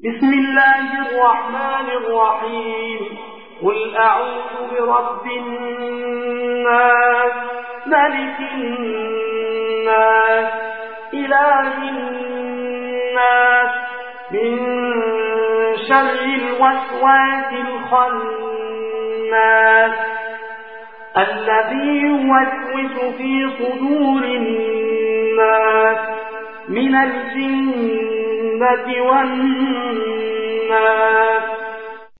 بسم الله الرحمن الرحيم قل أعوذ برب الناس ملك الناس إله الناس من شر الوسواس الخناس الذي يوسوس في صدور الناس من الجنة والناس